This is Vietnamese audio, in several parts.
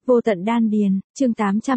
Vô tận đan điền, chương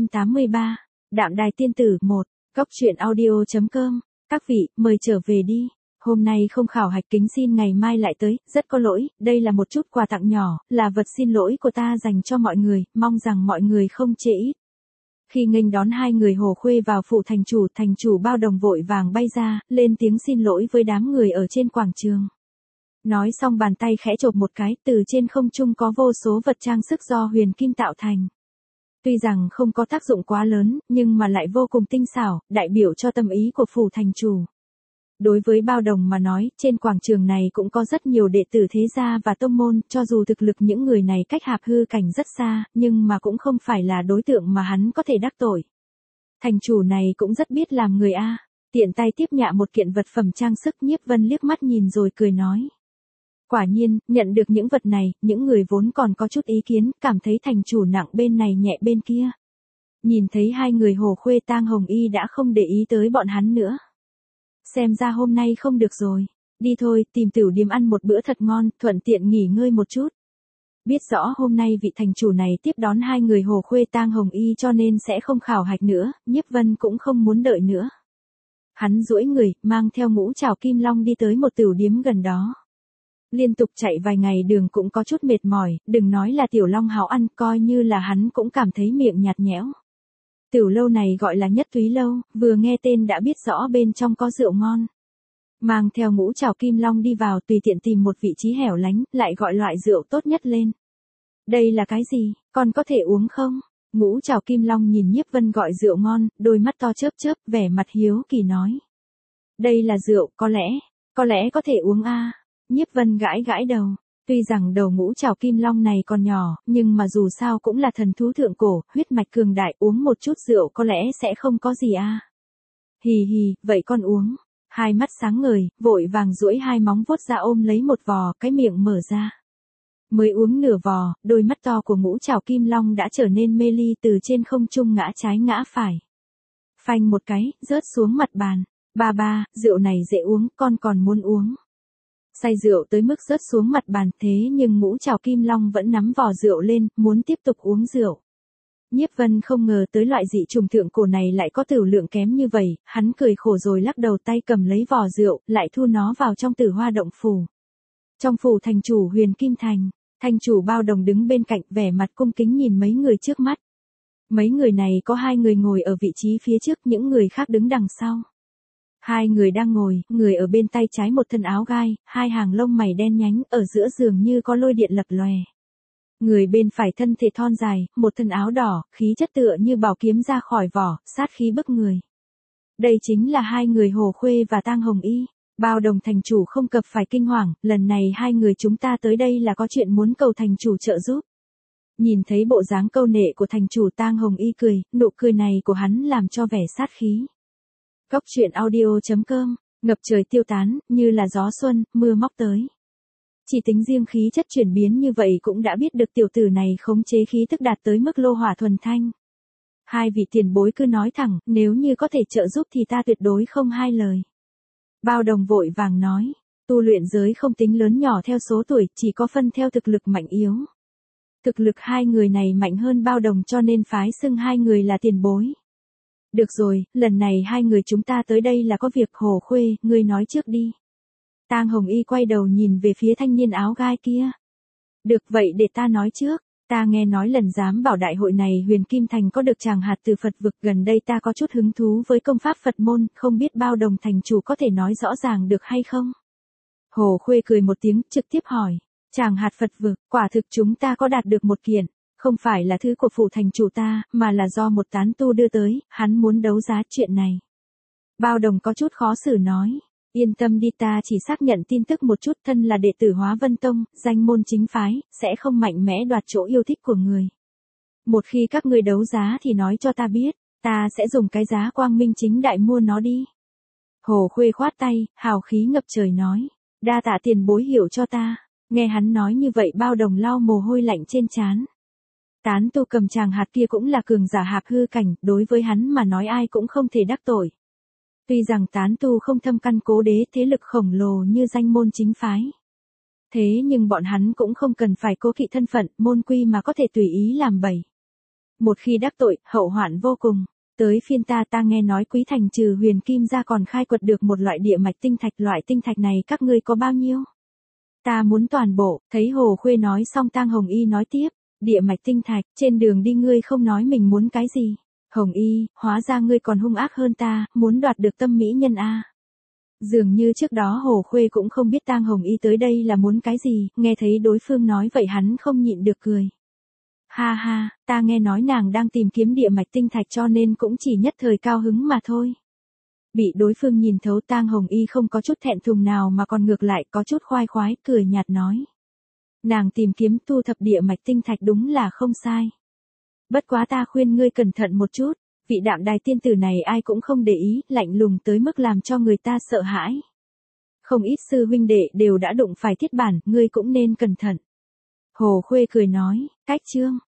883, Đạm đài tiên tử 1, Cóc truyện audio.com, các vị, mời trở về đi. Hôm nay không khảo hạch kính xin ngày mai lại tới, rất có lỗi, đây là một chút quà tặng nhỏ, là vật xin lỗi của ta dành cho mọi người, mong rằng mọi người không chê ít. Khi nghênh đón hai người Hồ Khuê vào phủ thành chủ Bao Đồng vội vàng bay ra, lên tiếng xin lỗi với đám người ở trên quảng trường. Nói xong bàn tay khẽ chộp một cái, từ trên không trung có vô số vật trang sức do huyền kim tạo thành. Tuy rằng không có tác dụng quá lớn, nhưng mà lại vô cùng tinh xảo, đại biểu cho tâm ý của phủ thành chủ. Đối với Bao Đồng mà nói, trên quảng trường này cũng có rất nhiều đệ tử thế gia và tông môn, cho dù thực lực những người này cách hạp hư cảnh rất xa, nhưng mà cũng không phải là đối tượng mà hắn có thể đắc tội. Thành chủ này cũng rất biết làm người a. Tiện tay tiếp nhạ một kiện vật phẩm trang sức, Nhiếp Vân liếc mắt nhìn rồi cười nói. Quả nhiên, nhận được những vật này, những người vốn còn có chút ý kiến, cảm thấy thành chủ nặng bên này nhẹ bên kia. Nhìn thấy hai người Hồ Khuê Tang Hồng Y đã không để ý tới bọn hắn nữa. Xem ra hôm nay không được rồi. Đi thôi, tìm tiểu điếm ăn một bữa thật ngon, thuận tiện nghỉ ngơi một chút. Biết rõ hôm nay vị thành chủ này tiếp đón hai người Hồ Khuê Tang Hồng Y cho nên sẽ không khảo hạch nữa, Nhiếp Vân cũng không muốn đợi nữa. Hắn duỗi người, mang theo Ngũ Trảo Kim Long đi tới một tiểu điếm gần đó. Liên tục chạy vài ngày đường cũng có chút mệt mỏi, đừng nói là tiểu long háo ăn, coi như là hắn cũng cảm thấy miệng nhạt nhẽo. Tiểu lâu này gọi là Nhất Túy Lâu, vừa nghe tên đã biết rõ bên trong có rượu ngon. Mang theo Ngũ Trảo Kim Long đi vào, tùy tiện tìm một vị trí hẻo lánh, lại gọi loại rượu tốt nhất lên. Đây là cái gì, con có thể uống không? Ngũ Trảo Kim Long nhìn Nhiếp Vân gọi rượu ngon, đôi mắt to chớp chớp, vẻ mặt hiếu kỳ nói. Đây là rượu, có lẽ có thể uống a. Nhiếp Vân gãi gãi đầu. Tuy rằng đầu Ngũ Trảo Kim Long này còn nhỏ, nhưng mà dù sao cũng là thần thú thượng cổ, huyết mạch cường đại, uống một chút rượu có lẽ sẽ không có gì a. Hì hì, vậy con uống. Hai mắt sáng ngời, vội vàng duỗi hai móng vuốt ra ôm lấy một vò, cái miệng mở ra. Mới uống nửa vò, đôi mắt to của Ngũ Trảo Kim Long đã trở nên mê ly, từ trên không trung ngã trái ngã phải. Phanh một cái, rớt xuống mặt bàn. Ba, rượu này dễ uống, con còn muốn uống. Say rượu tới mức rớt xuống mặt bàn, thế nhưng Ngũ Trảo Kim Long vẫn nắm vò rượu lên, muốn tiếp tục uống rượu. Nhiếp Vân không ngờ tới loại dị trùng thượng cổ này lại có tửu lượng kém như vậy, hắn cười khổ rồi lắc đầu, tay cầm lấy vò rượu, lại thu nó vào trong Tử Hoa động phủ. Trong phủ thành chủ Huyền Kim Thành, thành chủ Bao Đồng đứng bên cạnh, vẻ mặt cung kính nhìn mấy người trước mắt. Mấy người này có hai người ngồi ở vị trí phía trước, những người khác đứng đằng sau. Hai người đang ngồi, người ở bên tay trái một thân áo gai, hai hàng lông mày đen nhánh, ở giữa giường như có lôi điện lập lòe. Người bên phải thân thể thon dài, một thân áo đỏ, khí chất tựa như bảo kiếm ra khỏi vỏ, sát khí bức người. Đây chính là hai người Hồ Khuê và Tang Hồng Y. Bao Đồng thành chủ không cập phải kinh hoàng, lần này hai người chúng ta tới đây là có chuyện muốn cầu thành chủ trợ giúp. Nhìn thấy bộ dáng câu nệ của thành chủ, Tang Hồng Y cười, nụ cười này của hắn làm cho vẻ sát khí. Cóc truyện audio.com, ngập trời tiêu tán, như là gió xuân, mưa móc tới. Chỉ tính riêng khí chất chuyển biến như vậy cũng đã biết được tiểu tử này khống chế khí tức đạt tới mức lô hỏa thuần thanh. Hai vị tiền bối cứ nói thẳng, nếu như có thể trợ giúp thì ta tuyệt đối không hai lời. Bao Đồng vội vàng nói, tu luyện giới không tính lớn nhỏ theo số tuổi, chỉ có phân theo thực lực mạnh yếu. Thực lực hai người này mạnh hơn Bao Đồng cho nên phái xưng hai người là tiền bối. Được rồi, lần này hai người chúng ta tới đây là có việc. Hồ Khuê, ngươi nói trước đi. Tang Hồng Y quay đầu nhìn về phía thanh niên áo gai kia. Được vậy để ta nói trước. Ta nghe nói lần giám bảo đại hội này Huyền Kim Thành có được tràng hạt từ Phật vực, gần đây ta có chút hứng thú với công pháp Phật môn, không biết Bao Đồng thành chủ có thể nói rõ ràng được hay không? Hồ Khuê cười một tiếng, trực tiếp hỏi. Tràng hạt Phật vực, quả thực chúng ta có đạt được một kiện. Không phải là thứ của phủ thành chủ ta, mà là do một tán tu đưa tới, hắn muốn đấu giá chuyện này. Bao Đồng có chút khó xử nói. Yên tâm đi, ta chỉ xác nhận tin tức một chút, thân là đệ tử Hóa Vân Tông, danh môn chính phái, sẽ không mạnh mẽ đoạt chỗ yêu thích của người. Một khi các ngươi đấu giá thì nói cho ta biết, ta sẽ dùng cái giá quang minh chính đại mua nó đi. Hồ Khuê khoát tay, hào khí ngập trời nói. Đa tạ tiền bối hiểu cho ta. Nghe hắn nói như vậy, Bao Đồng lau mồ hôi lạnh trên trán. Tán tu cầm tràng hạt kia cũng là cường giả hạp hư cảnh, đối với hắn mà nói ai cũng không thể đắc tội. Tuy rằng tán tu không thâm căn cố đế thế lực khổng lồ như danh môn chính phái. Thế nhưng bọn hắn cũng không cần phải cố kỵ thân phận, môn quy mà có thể tùy ý làm bậy. Một khi đắc tội, hậu hoạn vô cùng. Tới phiên ta nghe nói Quý Thành trừ huyền kim ra còn khai quật được một loại địa mạch tinh thạch, loại tinh thạch này các ngươi có bao nhiêu? Ta muốn toàn bộ. Thấy Hồ Khuê nói xong Tang Hồng Y nói tiếp, địa mạch tinh thạch, trên đường đi ngươi không nói mình muốn cái gì. Hồng Y, hóa ra ngươi còn hung ác hơn ta, muốn đoạt được tâm mỹ nhân a. Dường như trước đó Hồ Khuê cũng không biết Tang Hồng Y tới đây là muốn cái gì, nghe thấy đối phương nói vậy hắn không nhịn được cười. Ha ha, ta nghe nói nàng đang tìm kiếm địa mạch tinh thạch cho nên cũng chỉ nhất thời cao hứng mà thôi. Bị đối phương nhìn thấu Tang Hồng Y không có chút thẹn thùng nào mà còn ngược lại có chút khoai khoái, cười nhạt nói. Nàng tìm kiếm thu thập địa mạch tinh thạch đúng là không sai. Bất quá ta khuyên ngươi cẩn thận một chút, vị Đạm Đài tiên tử này ai cũng không để ý, lạnh lùng tới mức làm cho người ta sợ hãi. Không ít sư huynh đệ đều đã đụng phải thiết bản, ngươi cũng nên cẩn thận. Hồ Khuê cười nói, cách chương.